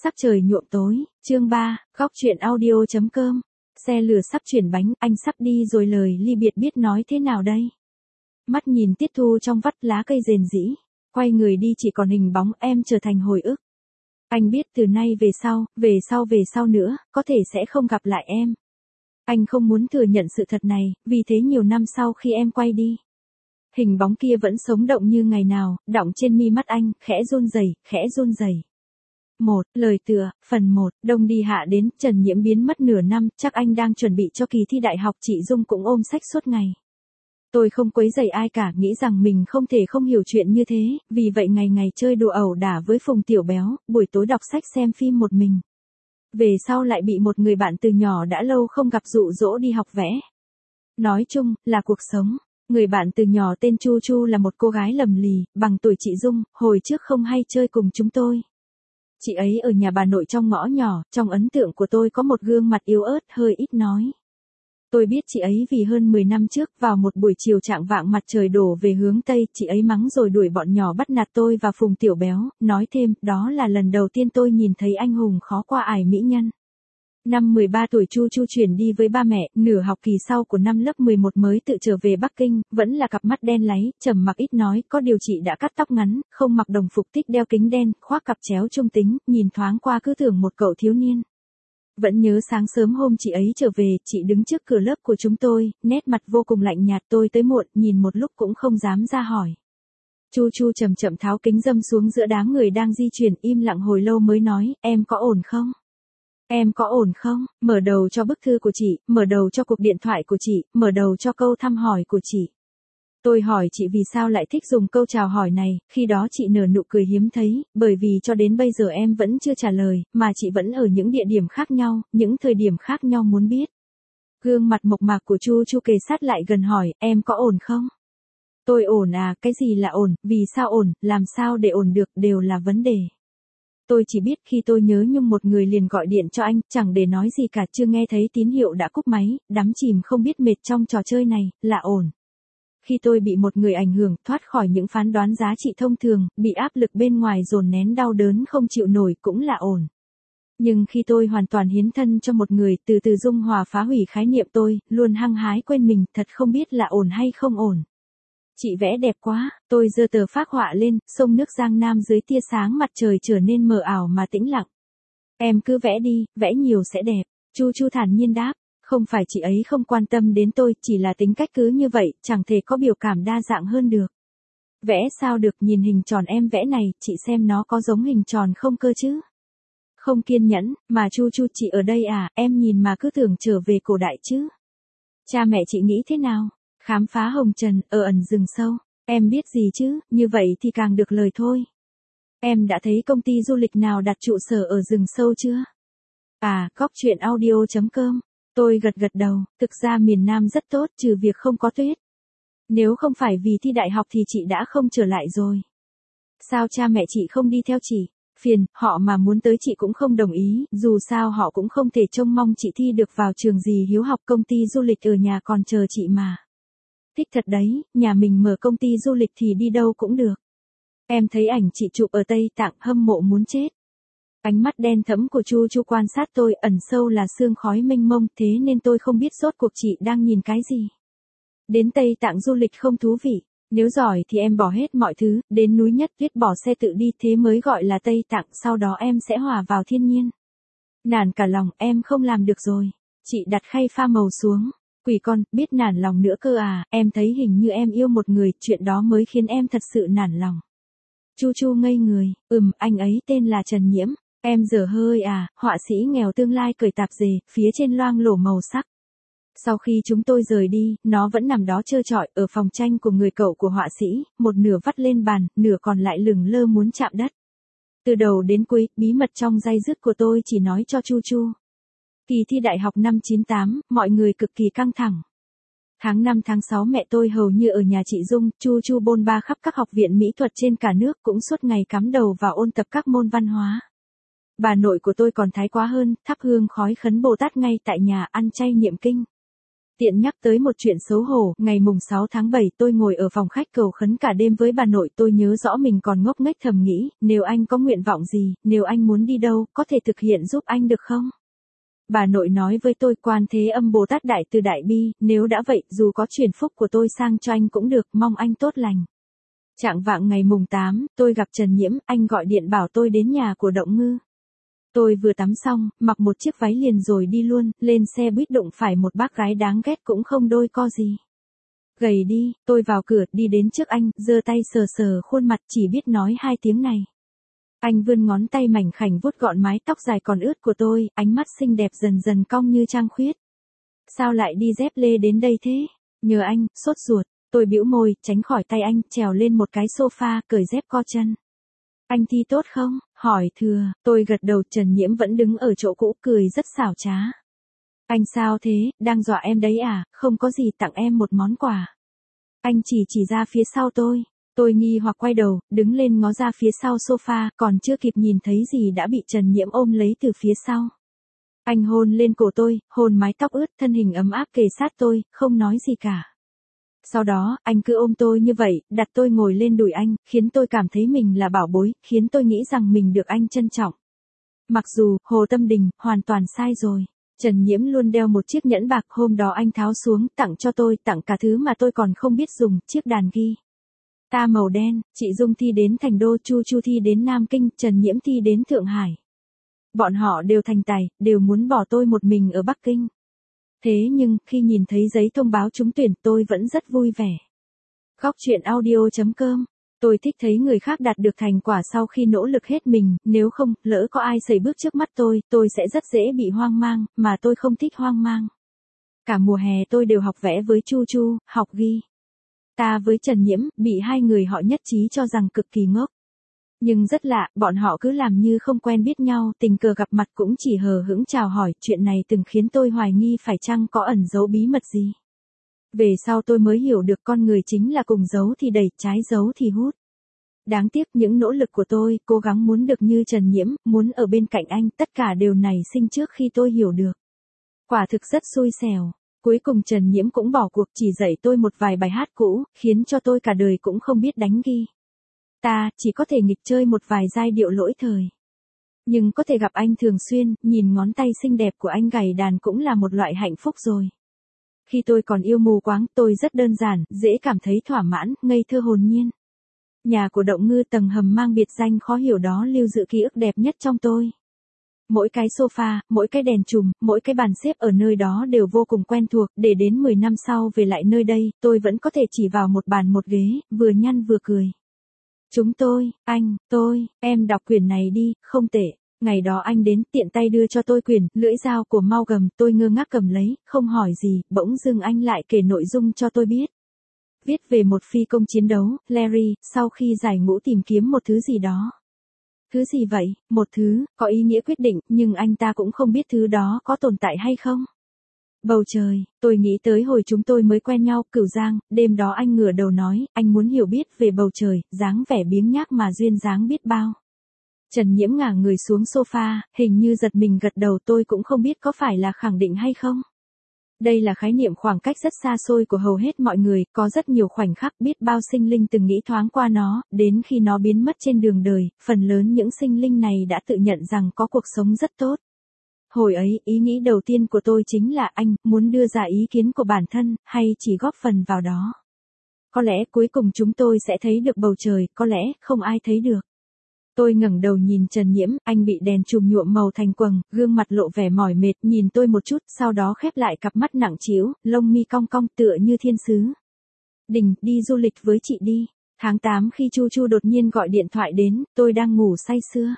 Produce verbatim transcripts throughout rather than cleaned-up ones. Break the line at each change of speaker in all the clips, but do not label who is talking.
Sắc trời nhuộm tối, chương ba, góc chuyện audio.com. Xe lửa sắp chuyển bánh, anh sắp đi rồi lời ly biệt biết nói thế nào đây? Mắt nhìn Tiết Thu trong vắt lá cây rền rĩ, quay người đi chỉ còn hình bóng em trở thành hồi ức. Anh biết từ nay về sau, về sau về sau nữa, có thể sẽ không gặp lại em. Anh không muốn thừa nhận sự thật này, vì thế nhiều năm sau khi em quay đi, hình bóng kia vẫn sống động như ngày nào, đọng trên mi mắt anh, khẽ run rẩy, khẽ run rẩy. Một, lời tựa, phần một, đông đi hạ đến, Trần Nhiễm biến mất nửa năm, chắc anh đang chuẩn bị cho kỳ thi đại học, chị Dung cũng ôm sách suốt ngày. Tôi không quấy rầy ai cả, nghĩ rằng mình không thể không hiểu chuyện như thế, vì vậy ngày ngày chơi đùa ẩu đả với Phùng Tiểu Béo, buổi tối đọc sách xem phim một mình. Về sau lại bị một người bạn từ nhỏ đã lâu không gặp dụ dỗ đi học vẽ. Nói chung, là cuộc sống. Người bạn từ nhỏ tên Chu Chu là một cô gái lầm lì, bằng tuổi chị Dung, hồi trước không hay chơi cùng chúng tôi. Chị ấy ở nhà bà nội trong ngõ nhỏ, trong ấn tượng của tôi có một gương mặt yếu ớt, hơi ít nói. Tôi biết chị ấy vì hơn mười năm trước, vào một buổi chiều chạng vạng mặt trời đổ về hướng Tây, chị ấy mắng rồi đuổi bọn nhỏ bắt nạt tôi và Phùng Tiểu Béo, nói thêm, đó là lần đầu tiên tôi nhìn thấy anh hùng khó qua ải mỹ nhân. Năm mười ba tuổi Chu Chu chuyển đi với ba mẹ, nửa học kỳ sau của năm lớp mười một mới tự trở về Bắc Kinh, vẫn là cặp mắt đen láy, trầm mặc ít nói, có điều chị đã cắt tóc ngắn, không mặc đồng phục tích đeo kính đen, khoác cặp chéo trung tính, nhìn thoáng qua cứ tưởng một cậu thiếu niên. Vẫn nhớ sáng sớm hôm chị ấy trở về, chị đứng trước cửa lớp của chúng tôi, nét mặt vô cùng lạnh nhạt, tôi tới muộn, nhìn một lúc cũng không dám ra hỏi. Chu Chu chậm chậm tháo kính râm xuống giữa đám người đang di chuyển, im lặng hồi lâu mới nói, em có ổn không? Em có ổn không? Mở đầu cho bức thư của chị, mở đầu cho cuộc điện thoại của chị, mở đầu cho câu thăm hỏi của chị. Tôi hỏi chị vì sao lại thích dùng câu chào hỏi này, khi đó chị nở nụ cười hiếm thấy, bởi vì cho đến bây giờ em vẫn chưa trả lời, mà chị vẫn ở những địa điểm khác nhau, những thời điểm khác nhau muốn biết. Gương mặt mộc mạc của Chu Chu kề sát lại gần hỏi, em có ổn không? Tôi ổn à, cái gì là ổn, vì sao ổn, làm sao để ổn được, đều là vấn đề. Tôi chỉ biết khi tôi nhớ nhung một người liền gọi điện cho anh, chẳng để nói gì cả, chưa nghe thấy tín hiệu đã cúp máy, đắm chìm không biết mệt trong trò chơi này, là ổn. Khi tôi bị một người ảnh hưởng, thoát khỏi những phán đoán giá trị thông thường, bị áp lực bên ngoài dồn nén đau đớn không chịu nổi cũng là ổn. Nhưng khi tôi hoàn toàn hiến thân cho một người, từ từ dung hòa phá hủy khái niệm tôi, luôn hăng hái quên mình, thật không biết là ổn hay không ổn. Chị vẽ đẹp quá, tôi giơ tờ phác họa lên, sông nước Giang Nam dưới tia sáng mặt trời trở nên mờ ảo mà tĩnh lặng. Em cứ vẽ đi, vẽ nhiều sẽ đẹp, Chu Chu thản nhiên đáp, không phải chị ấy không quan tâm đến tôi, chỉ là tính cách cứ như vậy, chẳng thể có biểu cảm đa dạng hơn được. Vẽ sao được, nhìn hình tròn em vẽ này, chị xem nó có giống hình tròn không cơ chứ? Không kiên nhẫn, mà Chu Chu chị ở đây à, em nhìn mà cứ tưởng trở về cổ đại chứ? Cha mẹ chị nghĩ thế nào? Khám phá hồng trần, ở ẩn rừng sâu, em biết gì chứ, như vậy thì càng được lời thôi. Em đã thấy công ty du lịch nào đặt trụ sở ở rừng sâu chưa? À, góc chuyện audio.com, tôi gật gật đầu, thực ra miền Nam rất tốt, trừ việc không có tuyết. Nếu không phải vì thi đại học thì chị đã không trở lại rồi. Sao cha mẹ chị không đi theo chị? Phiền, họ mà muốn tới chị cũng không đồng ý, dù sao họ cũng không thể trông mong chị thi được vào trường gì hiếu học, công ty du lịch ở nhà còn chờ chị mà. Thích thật đấy, nhà mình mở công ty du lịch thì đi đâu cũng được. Em thấy ảnh chị chụp ở Tây Tạng, hâm mộ muốn chết. Ánh mắt đen thẫm của Chu Chu quan sát tôi, ẩn sâu là sương khói mênh mông, thế nên tôi không biết rốt cuộc chị đang nhìn cái gì. Đến Tây Tạng du lịch không thú vị, nếu giỏi thì em bỏ hết mọi thứ, đến núi Nhất Tuyết bỏ xe tự đi, thế mới gọi là Tây Tạng, sau đó em sẽ hòa vào thiên nhiên. Nản cả lòng, em không làm được rồi. Chị đặt khay pha màu xuống. Quỷ con, biết nản lòng nữa cơ à, em thấy hình như em yêu một người, chuyện đó mới khiến em thật sự nản lòng. Chu Chu ngây người, ừm, anh ấy tên là Trần Nhiễm, em dở hơi à, họa sĩ nghèo tương lai cởi tạp dề, phía trên loang lổ màu sắc. Sau khi chúng tôi rời đi, nó vẫn nằm đó trơ trọi, ở phòng tranh của người cậu của họa sĩ, một nửa vắt lên bàn, nửa còn lại lửng lơ muốn chạm đất. Từ đầu đến cuối, bí mật trong day dứt của tôi chỉ nói cho Chu Chu. Kỳ thi đại học năm chín tám, mọi người cực kỳ căng thẳng. Tháng năm tháng sáu mẹ tôi hầu như ở nhà chị Dung, Chu Chu bôn ba khắp các học viện mỹ thuật trên cả nước, cũng suốt ngày cắm đầu vào ôn tập các môn văn hóa. Bà nội của tôi còn thái quá hơn, thắp hương khói khấn Bồ Tát ngay tại nhà, ăn chay niệm kinh. Tiện nhắc tới một chuyện xấu hổ, ngày mùng sáu tháng bảy tôi ngồi ở phòng khách cầu khấn cả đêm với bà nội, tôi nhớ rõ mình còn ngốc nghếch thầm nghĩ, nếu anh có nguyện vọng gì, nếu anh muốn đi đâu, có thể thực hiện giúp anh được không? Bà nội nói với tôi, Quan Thế Âm Bồ Tát Đại Từ Đại Bi, nếu đã vậy, dù có chuyển phúc của tôi sang cho anh cũng được, mong anh tốt lành. Chạng vạng ngày mùng tám, tôi gặp Trần Nhiễm, anh gọi điện bảo tôi đến nhà của Động Ngư. Tôi vừa tắm xong, mặc một chiếc váy liền rồi đi luôn, lên xe buýt đụng phải một bác gái đáng ghét cũng không đôi co gì. Gầy đi, tôi vào cửa, đi đến trước anh, giơ tay sờ sờ khuôn mặt, chỉ biết nói hai tiếng này. Anh vươn ngón tay mảnh khảnh vuốt gọn mái tóc dài còn ướt của tôi, ánh mắt xinh đẹp dần dần cong như trăng khuyết. Sao lại đi dép lê đến đây thế? Nhờ anh, sốt ruột. Tôi bĩu môi, tránh khỏi tay anh, trèo lên một cái sofa, cởi dép co chân. Anh thi tốt không? Hỏi thừa, tôi gật đầu. Trần Nhiễm vẫn đứng ở chỗ cũ, cười rất xảo trá. Anh sao thế, đang dọa em đấy à, không có gì, tặng em một món quà. Anh chỉ chỉ ra phía sau tôi. Tôi nghi hoặc quay đầu, đứng lên ngó ra phía sau sofa, còn chưa kịp nhìn thấy gì đã bị Trần Nhiễm ôm lấy từ phía sau. Anh hôn lên cổ tôi, hôn mái tóc ướt, thân hình ấm áp kề sát tôi, không nói gì cả. Sau đó, anh cứ ôm tôi như vậy, đặt tôi ngồi lên đùi anh, khiến tôi cảm thấy mình là bảo bối, khiến tôi nghĩ rằng mình được anh trân trọng. Mặc dù, Hồ Tâm Đình, hoàn toàn sai rồi. Trần Nhiễm luôn đeo một chiếc nhẫn bạc, hôm đó anh tháo xuống, tặng cho tôi, tặng cả thứ mà tôi còn không biết dùng, chiếc đàn ghi. Ta màu đen, chị Dung thi đến Thành Đô, Chu Chu thi đến Nam Kinh, Trần Nhiễm thi đến Thượng Hải. Bọn họ đều thành tài, đều muốn bỏ tôi một mình ở Bắc Kinh. Thế nhưng, khi nhìn thấy giấy thông báo trúng tuyển, tôi vẫn rất vui vẻ. Góc truyện audio chấm com. Tôi thích thấy người khác đạt được thành quả sau khi nỗ lực hết mình, nếu không, lỡ có ai sẩy bước trước mắt tôi, tôi sẽ rất dễ bị hoang mang, mà tôi không thích hoang mang. Cả mùa hè tôi đều học vẽ với Chu Chu, học ghi. Ta với Trần Nhiễm, bị hai người họ nhất trí cho rằng cực kỳ ngốc. Nhưng rất lạ, bọn họ cứ làm như không quen biết nhau, tình cờ gặp mặt cũng chỉ hờ hững chào hỏi, chuyện này từng khiến tôi hoài nghi phải chăng có ẩn giấu bí mật gì. Về sau tôi mới hiểu được con người chính là cùng giấu thì đẩy, trái giấu thì hút. Đáng tiếc những nỗ lực của tôi, cố gắng muốn được như Trần Nhiễm, muốn ở bên cạnh anh, tất cả đều nảy sinh trước khi tôi hiểu được. Quả thực rất xui xẻo. Cuối cùng Trần Nhiễm cũng bỏ cuộc, chỉ dạy tôi một vài bài hát cũ, khiến cho tôi cả đời cũng không biết đánh ghi. Ta, chỉ có thể nghịch chơi một vài giai điệu lỗi thời. Nhưng có thể gặp anh thường xuyên, nhìn ngón tay xinh đẹp của anh gảy đàn cũng là một loại hạnh phúc rồi. Khi tôi còn yêu mù quáng, tôi rất đơn giản, dễ cảm thấy thỏa mãn, ngây thơ hồn nhiên. Nhà của Động Ngư tầng hầm mang biệt danh khó hiểu đó lưu giữ ký ức đẹp nhất trong tôi. Mỗi cái sofa, mỗi cái đèn chùm, mỗi cái bàn xếp ở nơi đó đều vô cùng quen thuộc, để đến mười năm sau về lại nơi đây, tôi vẫn có thể chỉ vào một bàn một ghế, vừa nhăn vừa cười. Chúng tôi, anh, tôi, em đọc quyển này đi, không tệ. Ngày đó anh đến, tiện tay đưa cho tôi quyển, lưỡi dao của Mao Gầm, tôi ngơ ngác cầm lấy, không hỏi gì, bỗng dưng anh lại kể nội dung cho tôi biết. Viết về một phi công chiến đấu, Larry, sau khi giải ngũ tìm kiếm một thứ gì đó. Thứ gì vậy? Một thứ, có ý nghĩa quyết định, nhưng anh ta cũng không biết thứ đó có tồn tại hay không. Bầu trời, tôi nghĩ tới hồi chúng tôi mới quen nhau, Cửu Giang, đêm đó anh ngửa đầu nói, anh muốn hiểu biết về bầu trời, dáng vẻ biếng nhác mà duyên dáng biết bao. Trần Nhiễm ngả người xuống sofa, hình như giật mình gật đầu, tôi cũng không biết có phải là khẳng định hay không. Đây là khái niệm khoảng cách rất xa xôi của hầu hết mọi người, có rất nhiều khoảnh khắc biết bao sinh linh từng nghĩ thoáng qua nó, đến khi nó biến mất trên đường đời, phần lớn những sinh linh này đã tự nhận rằng có cuộc sống rất tốt. Hồi ấy, ý nghĩ đầu tiên của tôi chính là anh, muốn đưa ra ý kiến của bản thân, hay chỉ góp phần vào đó. Có lẽ cuối cùng chúng tôi sẽ thấy được bầu trời, có lẽ không ai thấy được. Tôi ngẩng đầu nhìn Trần Nhiễm, anh bị đèn chùm nhuộm màu thành quầng, gương mặt lộ vẻ mỏi mệt, nhìn tôi một chút, sau đó khép lại cặp mắt nặng trĩu, lông mi cong cong tựa như thiên sứ. Đình, đi du lịch với chị đi. Tháng tám khi Chu Chu đột nhiên gọi điện thoại đến, tôi đang ngủ say sưa.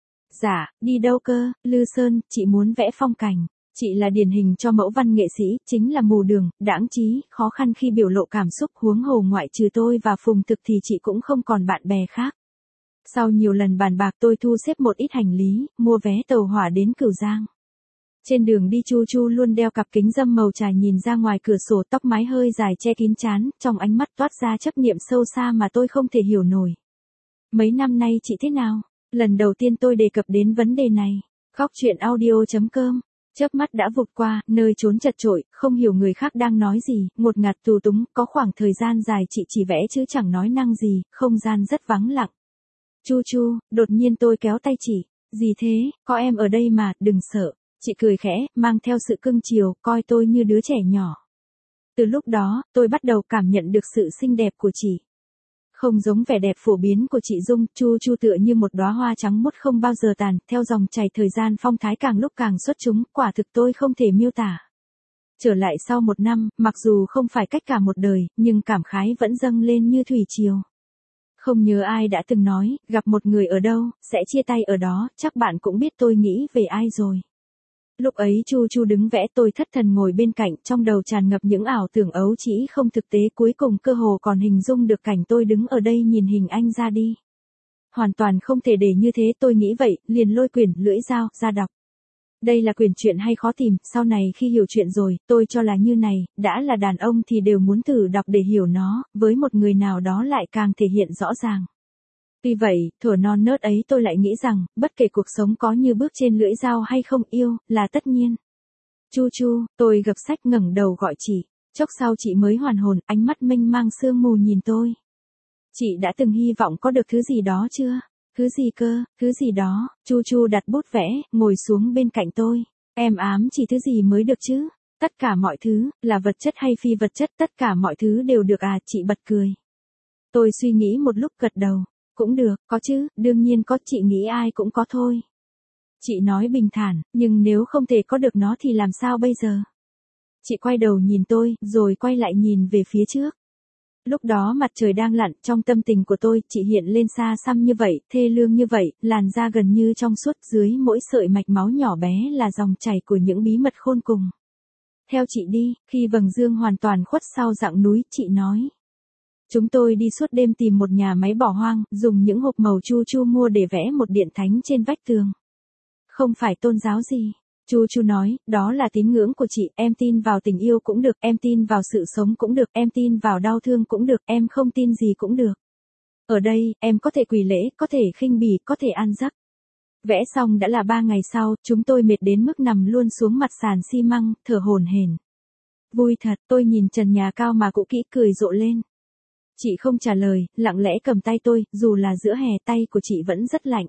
Dạ, đi đâu cơ, Lư Sơn, chị muốn vẽ phong cảnh. Chị là điển hình cho mẫu văn nghệ sĩ, chính là mù đường, đãng trí, khó khăn khi biểu lộ cảm xúc, huống hồ ngoại trừ tôi và Phùng Thực thì chị cũng không còn bạn bè khác. Sau nhiều lần bàn bạc tôi thu xếp một ít hành lý, mua vé tàu hỏa đến Cửu Giang. Trên đường đi Chu Chu luôn đeo cặp kính râm màu trà nhìn ra ngoài cửa sổ, tóc mái hơi dài che kín trán, trong ánh mắt toát ra chấp niệm sâu xa mà tôi không thể hiểu nổi. Mấy năm nay chị thế nào? Lần đầu tiên tôi đề cập đến vấn đề này. Góc truyện audio chấm com Chớp mắt đã vụt qua, nơi trốn chật chội, không hiểu người khác đang nói gì, ngột ngạt tù túng, có khoảng thời gian dài chị chỉ vẽ chứ chẳng nói năng gì, không gian rất vắng lặng. Chu Chu, đột nhiên tôi kéo tay chị, gì thế, có em ở đây mà, đừng sợ. Chị cười khẽ, mang theo sự cưng chiều, coi tôi như đứa trẻ nhỏ. Từ lúc đó, tôi bắt đầu cảm nhận được sự xinh đẹp của chị. Không giống vẻ đẹp phổ biến của chị Dung, Chu Chu tựa như một đóa hoa trắng muốt không bao giờ tàn, theo dòng chảy thời gian phong thái càng lúc càng xuất chúng, quả thực tôi không thể miêu tả. Trở lại sau một năm, mặc dù không phải cách cả một đời, nhưng cảm khái vẫn dâng lên như thủy triều. Không nhớ ai đã từng nói, gặp một người ở đâu, sẽ chia tay ở đó, chắc bạn cũng biết tôi nghĩ về ai rồi. Lúc ấy Chu Chu đứng vẽ, tôi thất thần ngồi bên cạnh, trong đầu tràn ngập những ảo tưởng ấu trĩ không thực tế, cuối cùng cơ hồ còn hình dung được cảnh tôi đứng ở đây nhìn hình anh ra đi. Hoàn toàn không thể để như thế, tôi nghĩ vậy, liền lôi quyển lưỡi dao ra đọc. Đây là quyển truyện hay khó tìm, sau này khi hiểu chuyện rồi, tôi cho là như này, đã là đàn ông thì đều muốn thử đọc để hiểu nó, với một người nào đó lại càng thể hiện rõ ràng. Vì vậy, thuở non nớt ấy tôi lại nghĩ rằng, bất kể cuộc sống có như bước trên lưỡi dao hay không, yêu, là tất nhiên. Chu Chu, tôi gập sách ngẩng đầu gọi chị, chốc sau chị mới hoàn hồn, ánh mắt mênh mang sương mù nhìn tôi. Chị đã từng hy vọng có được thứ gì đó chưa? Thứ gì cơ, thứ gì đó, Chu Chu đặt bút vẽ, ngồi xuống bên cạnh tôi. Em ám chỉ thứ gì mới được chứ? Tất cả mọi thứ, là vật chất hay phi vật chất, tất cả mọi thứ đều được à, chị bật cười. Tôi suy nghĩ một lúc gật đầu. Cũng được, có chứ, đương nhiên có, chị nghĩ ai cũng có thôi. Chị nói bình thản, nhưng nếu không thể có được nó thì làm sao bây giờ? Chị quay đầu nhìn tôi, rồi quay lại nhìn về phía trước. Lúc đó mặt trời đang lặn, trong tâm tình của tôi, chị hiện lên xa xăm như vậy, thê lương như vậy, làn da gần như trong suốt, dưới mỗi sợi mạch máu nhỏ bé là dòng chảy của những bí mật khôn cùng. Theo chị đi, khi vầng dương hoàn toàn khuất sau dặng núi, chị nói. Chúng tôi đi suốt đêm tìm một nhà máy bỏ hoang, dùng những hộp màu Chu Chu mua để vẽ một điện thánh trên vách tường. Không phải tôn giáo gì. Chu Chu nói, đó là tín ngưỡng của chị, em tin vào tình yêu cũng được, em tin vào sự sống cũng được, em tin vào đau thương cũng được, em không tin gì cũng được. Ở đây, em có thể quỳ lễ, có thể khinh bỉ, có thể ăn giấc. Vẽ xong đã là ba ngày sau, chúng tôi mệt đến mức nằm luôn xuống mặt sàn xi măng, thở hổn hển. Vui thật, tôi nhìn trần nhà cao mà cũ kỹ cười rộ lên. Chị không trả lời, lặng lẽ cầm tay tôi, dù là giữa hè tay của chị vẫn rất lạnh.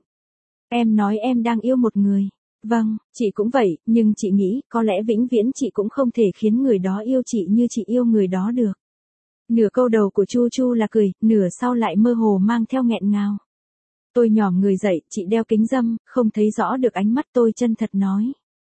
Em nói em đang yêu một người. Vâng, chị cũng vậy, nhưng chị nghĩ, có lẽ vĩnh viễn chị cũng không thể khiến người đó yêu chị như chị yêu người đó được. Nửa câu đầu của Chu Chu là cười, nửa sau lại mơ hồ mang theo nghẹn ngào. Tôi nhòm người dậy, chị đeo kính râm, không thấy rõ được ánh mắt tôi, chân thật nói.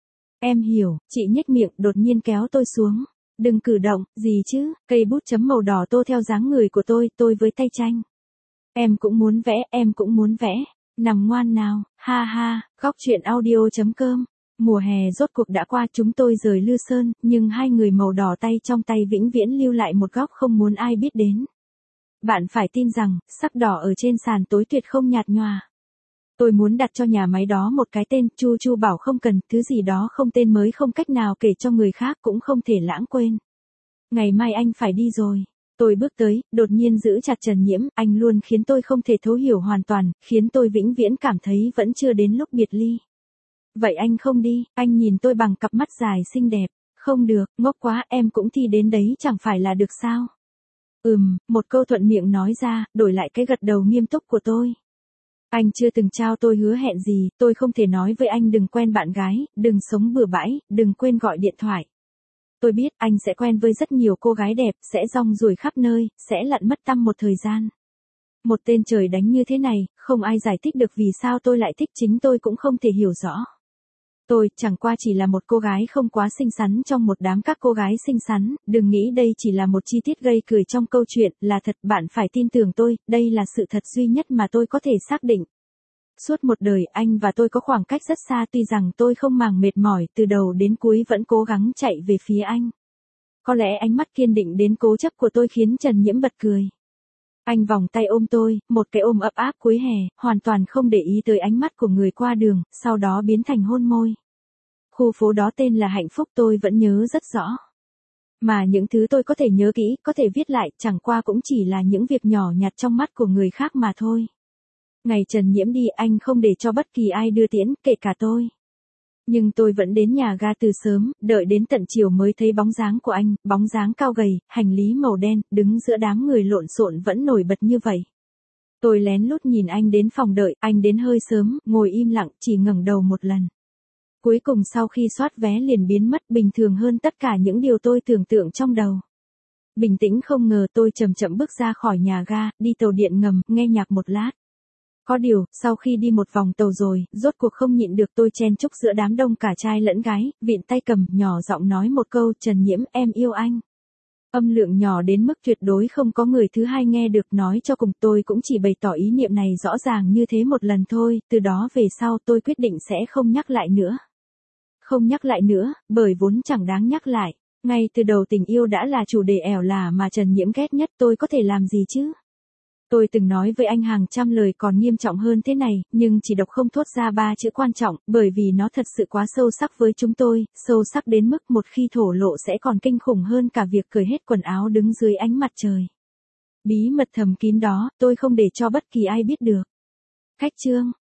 Em hiểu, chị nhếch miệng, đột nhiên kéo tôi xuống. Đừng cử động, gì chứ, cây bút chấm màu đỏ tô theo dáng người của tôi, tôi với tay tranh. Em cũng muốn vẽ, em cũng muốn vẽ. Nằm ngoan nào, ha ha, góc truyện audio chấm com. Mùa hè rốt cuộc đã qua, chúng tôi rời Lư Sơn, nhưng hai người màu đỏ tay trong tay vĩnh viễn lưu lại một góc không muốn ai biết đến. Bạn phải tin rằng, sắc đỏ ở trên sàn tối tuyệt không nhạt nhòa. Tôi muốn đặt cho nhà máy đó một cái tên, Chu Chu bảo không cần, thứ gì đó không tên mới không cách nào kể cho người khác cũng không thể lãng quên. Ngày mai anh phải đi rồi. Tôi bước tới, đột nhiên giữ chặt Trần Nhiễm, anh luôn khiến tôi không thể thấu hiểu hoàn toàn, khiến tôi vĩnh viễn cảm thấy vẫn chưa đến lúc biệt ly. Vậy anh không đi, anh nhìn tôi bằng cặp mắt dài xinh đẹp. Không được, ngốc quá, em cũng thi đến đấy chẳng phải là được sao? Ừm, một câu thuận miệng nói ra, đổi lại cái gật đầu nghiêm túc của tôi. Anh chưa từng trao tôi hứa hẹn gì, tôi không thể nói với anh đừng quen bạn gái, đừng sống bừa bãi, đừng quên gọi điện thoại. Tôi biết anh sẽ quen với rất nhiều cô gái đẹp, sẽ rong ruổi khắp nơi, sẽ lặn mất tăm một thời gian. Một tên trời đánh như thế này, không ai giải thích được vì sao tôi lại thích, chính tôi cũng không thể hiểu rõ. Tôi chẳng qua chỉ là một cô gái không quá xinh xắn trong một đám các cô gái xinh xắn, đừng nghĩ đây chỉ là một chi tiết gây cười trong câu chuyện, là thật, bạn phải tin tưởng tôi, đây là sự thật duy nhất mà tôi có thể xác định. Suốt một đời anh và tôi có khoảng cách rất xa, tuy rằng tôi không màng mệt mỏi, từ đầu đến cuối vẫn cố gắng chạy về phía anh. Có lẽ ánh mắt kiên định đến cố chấp của tôi khiến Trần Nhiễm bật cười. Anh vòng tay ôm tôi, một cái ôm ấp áp cuối hè, hoàn toàn không để ý tới ánh mắt của người qua đường, sau đó biến thành hôn môi. Khu phố đó tên là Hạnh Phúc, tôi vẫn nhớ rất rõ. Mà những thứ tôi có thể nhớ kỹ, có thể viết lại, chẳng qua cũng chỉ là những việc nhỏ nhặt trong mắt của người khác mà thôi. Ngày Trần Nhiễm đi, anh không để cho bất kỳ ai đưa tiễn, kể cả tôi. Nhưng tôi vẫn đến nhà ga từ sớm, đợi đến tận chiều mới thấy bóng dáng của anh, bóng dáng cao gầy, hành lý màu đen, đứng giữa đám người lộn xộn vẫn nổi bật như vậy. Tôi lén lút nhìn anh đến phòng đợi, anh đến hơi sớm, ngồi im lặng, chỉ ngẩng đầu một lần. Cuối cùng sau khi soát vé liền biến mất, bình thường hơn tất cả những điều tôi tưởng tượng trong đầu. Bình tĩnh không ngờ tôi chậm chậm bước ra khỏi nhà ga, đi tàu điện ngầm, nghe nhạc một lát. Có điều, sau khi đi một vòng tàu rồi, rốt cuộc không nhịn được tôi chen chúc giữa đám đông cả trai lẫn gái, vịn tay cầm, nhỏ giọng nói một câu, Trần Nhiễm, em yêu anh. Âm lượng nhỏ đến mức tuyệt đối không có người thứ hai nghe được, nói cho cùng tôi cũng chỉ bày tỏ ý niệm này rõ ràng như thế một lần thôi, từ đó về sau tôi quyết định sẽ không nhắc lại nữa. Không nhắc lại nữa, bởi vốn chẳng đáng nhắc lại. Ngay từ đầu tình yêu đã là chủ đề ẻo lả mà Trần Nhiễm ghét nhất, tôi có thể làm gì chứ? Tôi từng nói với anh hàng trăm lời còn nghiêm trọng hơn thế này, nhưng chỉ độc không thốt ra ba chữ quan trọng, bởi vì nó thật sự quá sâu sắc với chúng tôi, sâu sắc đến mức một khi thổ lộ sẽ còn kinh khủng hơn cả việc cởi hết quần áo đứng dưới ánh mặt trời. Bí mật thầm kín đó, tôi không để cho bất kỳ ai biết được. Cách chương